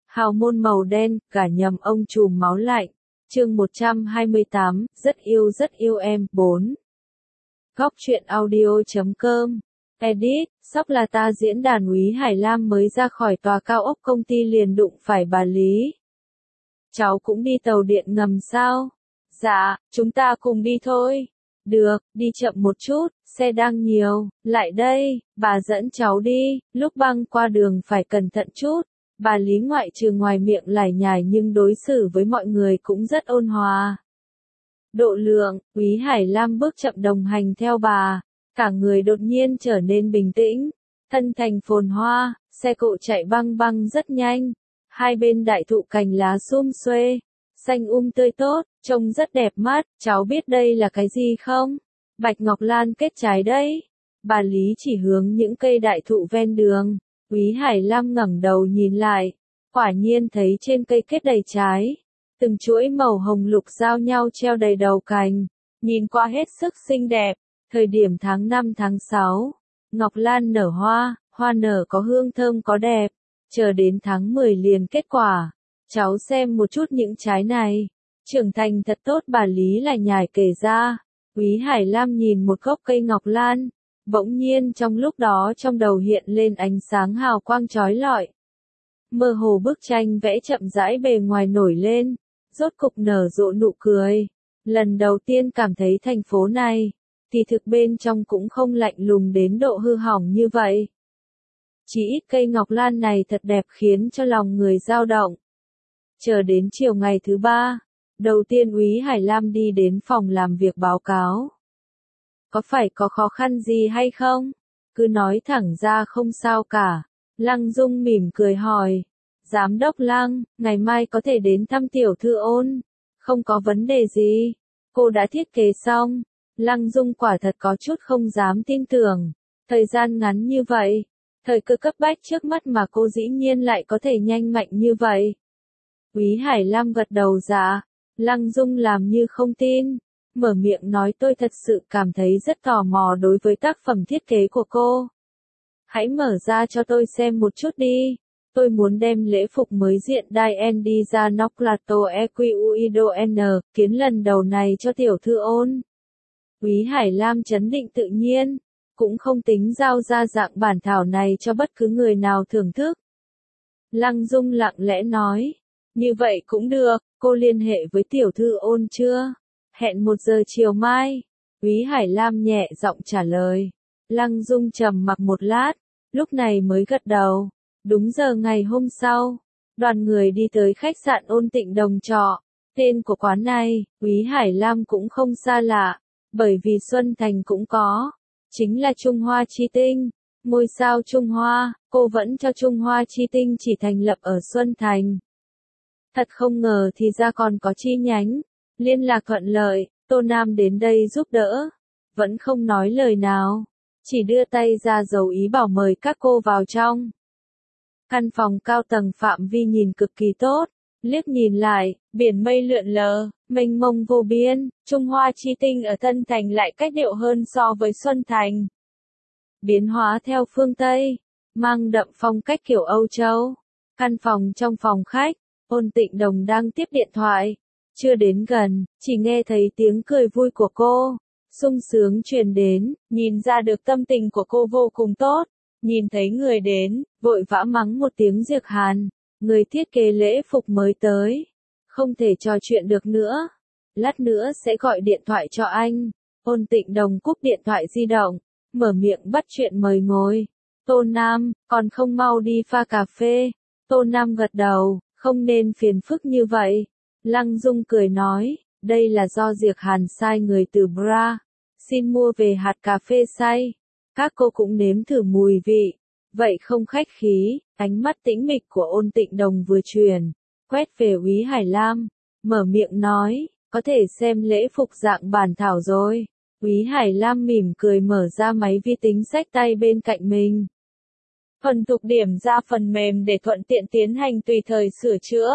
Hào môn màu đen, cả nhầm ông trùm máu lạnh. Chương 128, rất yêu em, 4. Góc truyện audio.com. Edit, sóc là ta diễn đàn Úy Hải Lam mới ra khỏi tòa cao ốc công ty liền đụng phải bà Lý. Cháu cũng đi tàu điện ngầm sao? Dạ, chúng ta cùng đi thôi. Được, đi chậm một chút, xe đang nhiều, lại đây, bà dẫn cháu đi, lúc băng qua đường phải cẩn thận chút. Bà Lý ngoại trừ ngoài miệng lải nhải nhưng đối xử với mọi người cũng rất ôn hòa. Độ lượng, Úy Hải Lam bước chậm đồng hành theo bà, cả người đột nhiên trở nên bình tĩnh, thân thành phồn hoa, xe cộ chạy băng băng rất nhanh, hai bên đại thụ cành lá sum xuê, xanh tươi tốt, trông rất đẹp mắt, cháu biết đây là cái gì không? Bạch ngọc lan kết trái đấy. Bà Lý chỉ hướng những cây đại thụ ven đường. Úy Hải Lam ngẩng đầu nhìn lại, quả nhiên thấy trên cây kết đầy trái, từng chuỗi màu hồng lục giao nhau treo đầy đầu cành, nhìn qua hết sức xinh đẹp. Thời điểm tháng 5 tháng 6, ngọc lan nở hoa, hoa nở có hương thơm có đẹp, chờ đến tháng 10 liền kết quả. Cháu xem một chút những trái này, trưởng thành thật tốt, bà Lý lại nhải kể ra. Úy Hải Lam nhìn một gốc cây ngọc lan. Bỗng nhiên trong lúc đó trong đầu hiện lên ánh sáng hào quang chói lọi. Mơ hồ bức tranh vẽ chậm rãi bề ngoài nổi lên, rốt cục nở rộ nụ cười. Lần đầu tiên cảm thấy thành phố này, thì thực bên trong cũng không lạnh lùng đến độ hư hỏng như vậy. Chỉ ít cây ngọc lan này thật đẹp khiến cho lòng người dao động. Chờ đến chiều ngày thứ 3, đầu tiên Úy Hải Lam đi đến phòng làm việc báo cáo. Có phải có khó khăn gì hay không? Cứ nói thẳng ra không sao cả. Lăng Dung mỉm cười hỏi. Giám đốc Lăng, ngày mai có thể đến thăm tiểu thư Ôn. Không có vấn đề gì. Cô đã thiết kế xong. Lăng Dung quả thật có chút không dám tin tưởng. Thời gian ngắn như vậy. Thời cơ cấp bách trước mắt mà cô dĩ nhiên lại có thể nhanh mạnh như vậy. Úy Hải Lam gật đầu dạ. Lăng Dung làm như không tin. Mở miệng nói tôi thật sự cảm thấy rất tò mò đối với tác phẩm thiết kế của cô. Hãy mở ra cho tôi xem một chút đi. Tôi muốn đem lễ phục mới diện Dien đi ra Noclato EQUIDON, kiến lần đầu này cho tiểu thư Ôn. Úy Hải Lam trấn định tự nhiên, cũng không tính giao ra dạng bản thảo này cho bất cứ người nào thưởng thức. Lăng Dung lặng lẽ nói, như vậy cũng được, cô liên hệ với tiểu thư Ôn chưa? Hẹn 1 giờ chiều mai. Úy Hải Lam nhẹ giọng trả lời. Lăng Dung trầm mặc một lát, lúc này mới gật đầu. Đúng giờ ngày hôm sau, đoàn người đi tới khách sạn Ôn Tịnh Đồng trọ. Tên của quán này, Úy Hải Lam cũng không xa lạ, bởi vì Xuân Thành cũng có. Chính là Trung Hoa Chi Tinh. Ngôi sao Trung Hoa, cô vẫn cho Trung Hoa Chi Tinh chỉ thành lập ở Xuân Thành. Thật không ngờ thì ra còn có chi nhánh. Liên lạc thuận lợi, Tô Nam đến đây giúp đỡ. Vẫn không nói lời nào. Chỉ đưa tay ra dấu ý bảo mời các cô vào trong. Căn phòng cao tầng phạm vi nhìn cực kỳ tốt. Liếc nhìn lại, biển mây lượn lờ, mênh mông vô biên. Trung Hoa Chi Tinh ở Tân Thành lại cách điệu hơn so với Xuân Thành. Biến hóa theo phương Tây, mang đậm phong cách kiểu Âu Châu. Căn phòng trong phòng khách, Ôn Tịnh Đồng đang tiếp điện thoại. Chưa đến gần, chỉ nghe thấy tiếng cười vui của cô, sung sướng truyền đến, nhìn ra được tâm tình của cô vô cùng tốt. Nhìn thấy người đến, vội vã mắng một tiếng Diệc Hàn, người thiết kế lễ phục mới tới. Không thể trò chuyện được nữa. Lát nữa sẽ gọi điện thoại cho anh. Ôn Tịnh Đồng cúp điện thoại di động, mở miệng bắt chuyện mời ngồi. Tô Nam, còn không mau đi pha cà phê. Tô Nam gật đầu, không nên phiền phức như vậy. Lăng Dung cười nói, đây là do Diệc Hàn sai người từ Bra, xin mua về hạt cà phê xay. Các cô cũng nếm thử mùi vị. Vậy không khách khí, ánh mắt tĩnh mịch của Ôn Tịnh Đồng vừa truyền, quét về Úy Hải Lam, mở miệng nói, có thể xem lễ phục dạng bản thảo rồi. Úy Hải Lam mỉm cười mở ra máy vi tính xách tay bên cạnh mình. Thuần thục điểm ra phần mềm để thuận tiện tiến hành tùy thời sửa chữa.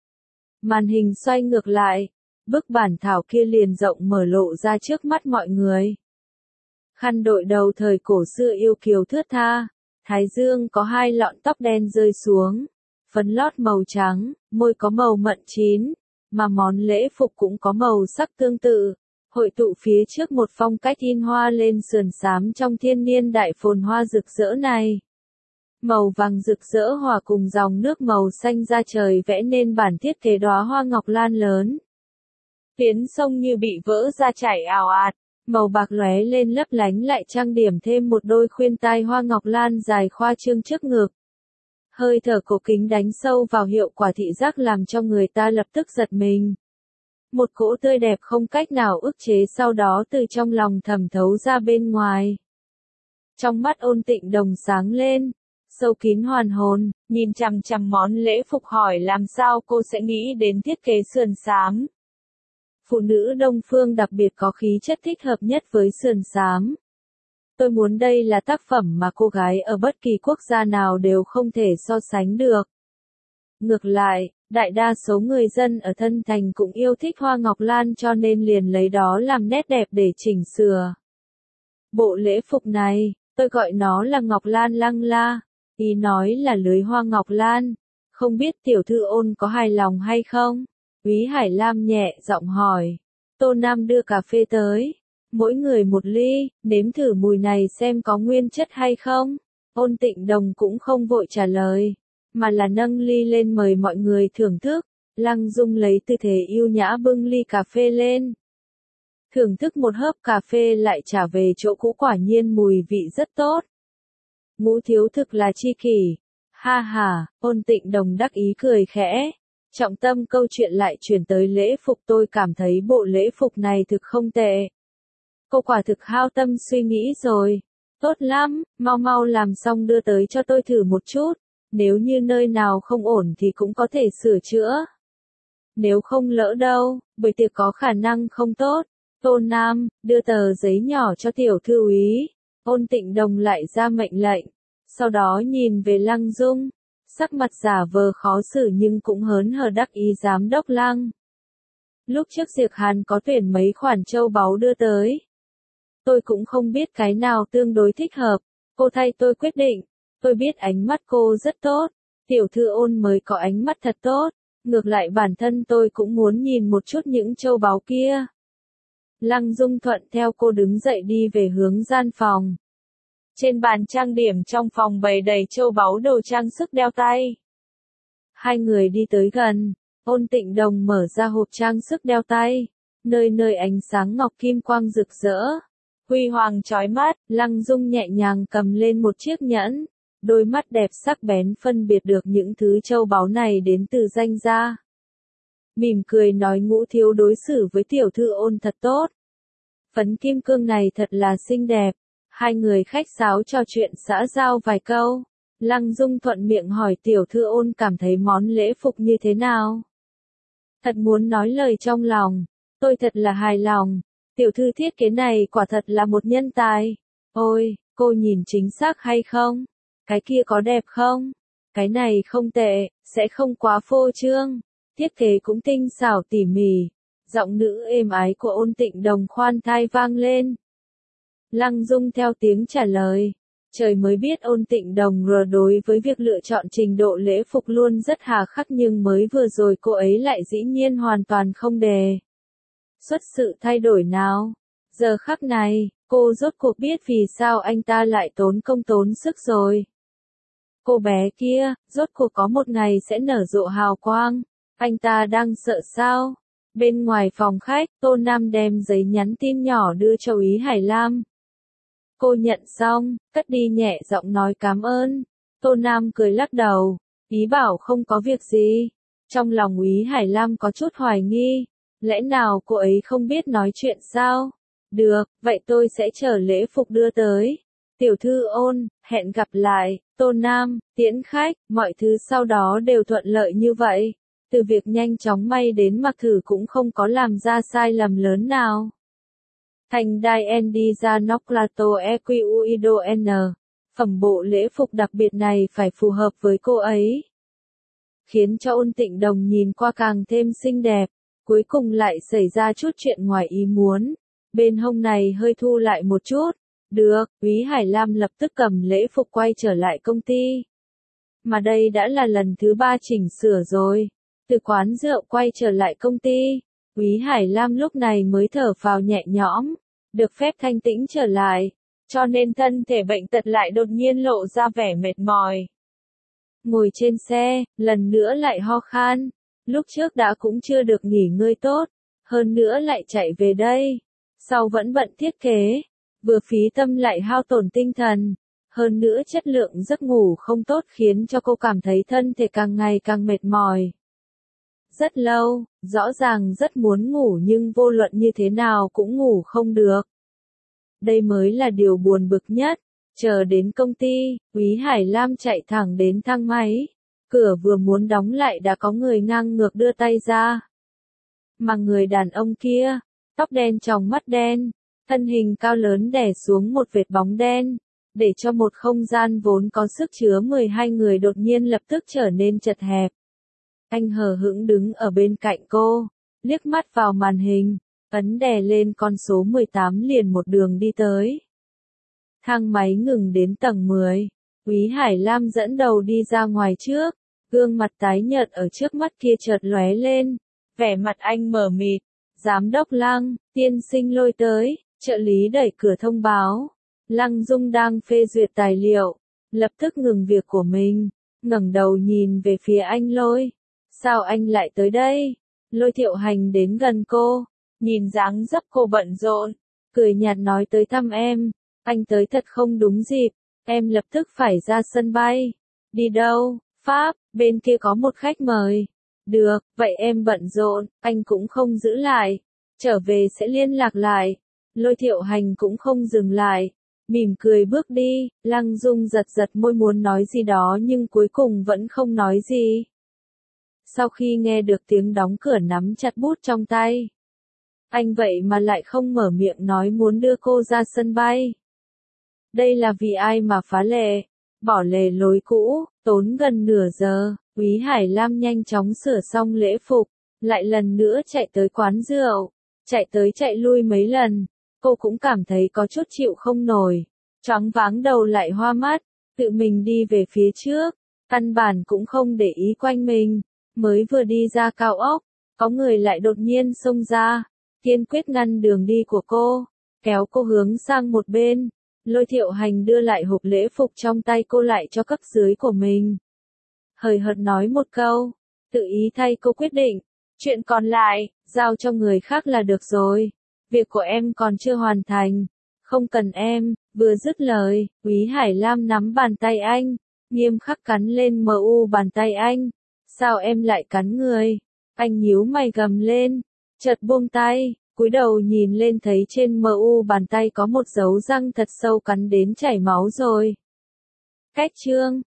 Màn hình xoay ngược lại, bức bản thảo kia liền rộng mở lộ ra trước mắt mọi người. Khăn đội đầu thời cổ xưa yêu kiều thướt tha, thái dương có 2 lọn tóc đen rơi xuống, phấn lót màu trắng, môi có màu mận chín, mà món lễ phục cũng có màu sắc tương tự, hội tụ phía trước một phong cách in hoa lên sườn xám trong thiên niên đại phồn hoa rực rỡ này. Màu vàng rực rỡ hòa cùng dòng nước màu xanh da trời vẽ nên bản thiết kế đóa hoa ngọc lan lớn. Phiến sông như bị vỡ ra chảy ào ạt, màu bạc lóe lên lấp lánh lại trang điểm thêm một đôi khuyên tai hoa ngọc lan dài khoa trương trước ngực. Hơi thở cổ kính đánh sâu vào hiệu quả thị giác làm cho người ta lập tức giật mình. Một cỗ tươi đẹp không cách nào ức chế sau đó từ trong lòng thẩm thấu ra bên ngoài. Trong mắt Ôn Tịnh Đồng sáng lên, sâu kín hoàn hồn, nhìn chằm chằm món lễ phục hỏi làm sao cô sẽ nghĩ đến thiết kế sườn xám. Phụ nữ Đông Phương đặc biệt có khí chất thích hợp nhất với sườn xám. Tôi muốn đây là tác phẩm mà cô gái ở bất kỳ quốc gia nào đều không thể so sánh được. Ngược lại, đại đa số người dân ở Thân Thành cũng yêu thích hoa ngọc lan cho nên liền lấy đó làm nét đẹp để chỉnh sửa. Bộ lễ phục này, tôi gọi nó là ngọc lan lăng la, ý nói là lưới hoa ngọc lan. Không biết tiểu thư Ôn có hài lòng hay không? Úy Hải Lam nhẹ giọng hỏi. Tô Nam đưa cà phê tới. Mỗi người một ly, nếm thử mùi này xem có nguyên chất hay không. Ôn Tịnh Đồng cũng không vội trả lời, mà là nâng ly lên mời mọi người thưởng thức. Lăng Dung lấy tư thế yêu nhã bưng ly cà phê lên. Thưởng thức một hớp cà phê lại trả về chỗ cũ, quả nhiên mùi vị rất tốt. Ngũ thiếu thực là chi kỷ. Ha ha, Ôn Tịnh Đồng đắc ý cười khẽ. Trọng tâm câu chuyện lại chuyển tới lễ phục, tôi cảm thấy bộ lễ phục này thực không tệ. Cô quả thực hao tâm suy nghĩ rồi. Tốt lắm, mau mau làm xong đưa tới cho tôi thử một chút. Nếu như nơi nào không ổn thì cũng có thể sửa chữa. Nếu không lỡ đâu, bởi tiệc có khả năng không tốt. Tô Nam, đưa tờ giấy nhỏ cho tiểu thư úy. Ôn Tịnh Đồng lại ra mệnh lệnh. Sau đó nhìn về Lăng Dung. Sắc mặt giả vờ khó xử nhưng cũng hớn hở đắc ý giám đốc Lăng. Lúc trước Diệp Hàn có tuyển mấy khoản châu báu đưa tới. Tôi cũng không biết cái nào tương đối thích hợp. Cô thay tôi quyết định. Tôi biết ánh mắt cô rất tốt. Tiểu thư Ôn mới có ánh mắt thật tốt. Ngược lại bản thân tôi cũng muốn nhìn một chút những châu báu kia. Lăng Dung thuận theo cô đứng dậy đi về hướng gian phòng. Trên bàn trang điểm trong phòng bày đầy châu báu đồ trang sức đeo tay. Hai người đi tới gần, Ôn Tịnh Đồng mở ra hộp trang sức đeo tay, nơi nơi ánh sáng ngọc kim quang rực rỡ, huy hoàng chói mắt. Lăng Dung nhẹ nhàng cầm lên một chiếc nhẫn, đôi mắt đẹp sắc bén phân biệt được những thứ châu báu này đến từ danh gia. Mỉm cười nói Ngũ thiếu đối xử với tiểu thư Ôn thật tốt. Phấn kim cương này thật là xinh đẹp. Hai người khách sáo trò chuyện xã giao vài câu. Lăng Dung thuận miệng hỏi tiểu thư Ôn cảm thấy món lễ phục như thế nào. Thật muốn nói lời trong lòng. Tôi thật là hài lòng. Tiểu thư thiết kế này quả thật là một nhân tài. Ôi, cô nhìn chính xác hay không? Cái kia có đẹp không? Cái này không tệ, sẽ không quá phô trương. Thiết kế cũng tinh xảo tỉ mỉ. Giọng nữ êm ái của Ôn Tịnh Đồng khoan thai vang lên. Lăng Dung theo tiếng trả lời. Trời mới biết Ôn Tịnh Đồng đối với việc lựa chọn trình độ lễ phục luôn rất hà khắc nhưng mới vừa rồi cô ấy lại dĩ nhiên hoàn toàn không đề xuất sự thay đổi nào. Giờ khắc này, cô rốt cuộc biết vì sao anh ta lại tốn công tốn sức rồi. Cô bé kia, rốt cuộc có một ngày sẽ nở rộ hào quang. Anh ta đang sợ sao? Bên ngoài phòng khách, Tô Nam đem giấy nhắn tin nhỏ đưa cho Úy Hải Lam. Cô nhận xong, cất đi nhẹ giọng nói cảm ơn. Tô Nam cười lắc đầu, ý bảo không có việc gì. Trong lòng Úy Hải Lam có chút hoài nghi, lẽ nào cô ấy không biết nói chuyện sao? Được, vậy tôi sẽ chờ lễ phục đưa tới. Tiểu thư Ôn, hẹn gặp lại. Tô Nam, tiễn khách, mọi thứ sau đó đều thuận lợi như vậy. Từ việc nhanh chóng may đến mặc thử cũng không có làm ra sai lầm lớn nào. Thành đai Andy ra Noclato EQUIDO N. Phẩm bộ lễ phục đặc biệt này phải phù hợp với cô ấy. Khiến cho Ôn Tịnh Đồng nhìn qua càng thêm xinh đẹp. Cuối cùng lại xảy ra chút chuyện ngoài ý muốn. Bên hông này hơi thu lại một chút. Được, Úy Hải Lam lập tức cầm lễ phục quay trở lại công ty. Mà đây đã là lần thứ 3 chỉnh sửa rồi. Từ quán rượu quay trở lại công ty, Quý Hải Lam lúc này mới thở phào nhẹ nhõm, được phép thanh tĩnh trở lại, cho nên thân thể bệnh tật lại đột nhiên lộ ra vẻ mệt mỏi. Ngồi trên xe, lần nữa lại ho khan, lúc trước đã cũng chưa được nghỉ ngơi tốt, hơn nữa lại chạy về đây, sau vẫn bận thiết kế, vừa phí tâm lại hao tổn tinh thần, hơn nữa chất lượng giấc ngủ không tốt khiến cho cô cảm thấy thân thể càng ngày càng mệt mỏi. Rất lâu, rõ ràng rất muốn ngủ nhưng vô luận như thế nào cũng ngủ không được. Đây mới là điều buồn bực nhất. Chờ đến công ty, Quý Hải Lam chạy thẳng đến thang máy. Cửa vừa muốn đóng lại đã có người ngang ngược đưa tay ra. Mà người đàn ông kia, tóc đen tròng mắt đen, thân hình cao lớn đè xuống một vệt bóng đen, để cho một không gian vốn có sức chứa 12 người đột nhiên lập tức trở nên chật hẹp. Anh hờ hững đứng ở bên cạnh cô, liếc mắt vào màn hình, ấn đè lên con số 18 liền một đường đi tới. Thang máy ngừng đến tầng 10, Quý Hải Lam dẫn đầu đi ra ngoài trước, gương mặt tái nhợt ở trước mắt kia chợt lóe lên, vẻ mặt anh mờ mịt. Giám đốc Lăng, tiên sinh lôi tới, trợ lý đẩy cửa thông báo. Lăng Dung đang phê duyệt tài liệu, lập tức ngừng việc của mình, ngẩng đầu nhìn về phía anh Lôi. Sao anh lại tới đây? Lôi Thiệu Hành đến gần cô, nhìn dáng dấp cô bận rộn, cười nhạt nói tới thăm em. Anh tới thật không đúng dịp, em lập tức phải ra sân bay. Đi đâu? Pháp, bên kia có một khách mời. Được, vậy em bận rộn, anh cũng không giữ lại. Trở về sẽ liên lạc lại. Lôi Thiệu Hành cũng không dừng lại, mỉm cười bước đi. Lăng Dung giật giật môi muốn nói gì đó nhưng cuối cùng vẫn không nói gì. Sau khi nghe được tiếng đóng cửa nắm chặt bút trong tay, anh vậy mà lại không mở miệng nói muốn đưa cô ra sân bay. Đây là vì ai mà phá lệ, bỏ lề lối cũ, tốn gần nửa giờ, Quý Hải Lam nhanh chóng sửa xong lễ phục, lại lần nữa chạy tới quán rượu, chạy tới chạy lui mấy lần, cô cũng cảm thấy có chút chịu không nổi, choáng váng đầu lại hoa mắt, tự mình đi về phía trước, căn bản cũng không để ý quanh mình, mới vừa đi ra cao ốc, có người lại đột nhiên xông ra, kiên quyết ngăn đường đi của cô, kéo cô hướng sang một bên. Lôi Thiệu Hành đưa lại hộp lễ phục trong tay cô lại cho cấp dưới của mình. Hời hợt nói một câu, tự ý thay cô quyết định, chuyện còn lại, giao cho người khác là được rồi, việc của em còn chưa hoàn thành, không cần em. Vừa dứt lời, Quý Hải Lam nắm bàn tay anh, nghiêm khắc cắn lên bàn tay anh. Sao em lại cắn người? Anh nhíu mày gầm lên, chợt buông tay. Cúi đầu nhìn lên thấy trên bàn tay có một dấu răng thật sâu cắn đến chảy máu rồi. Cách chương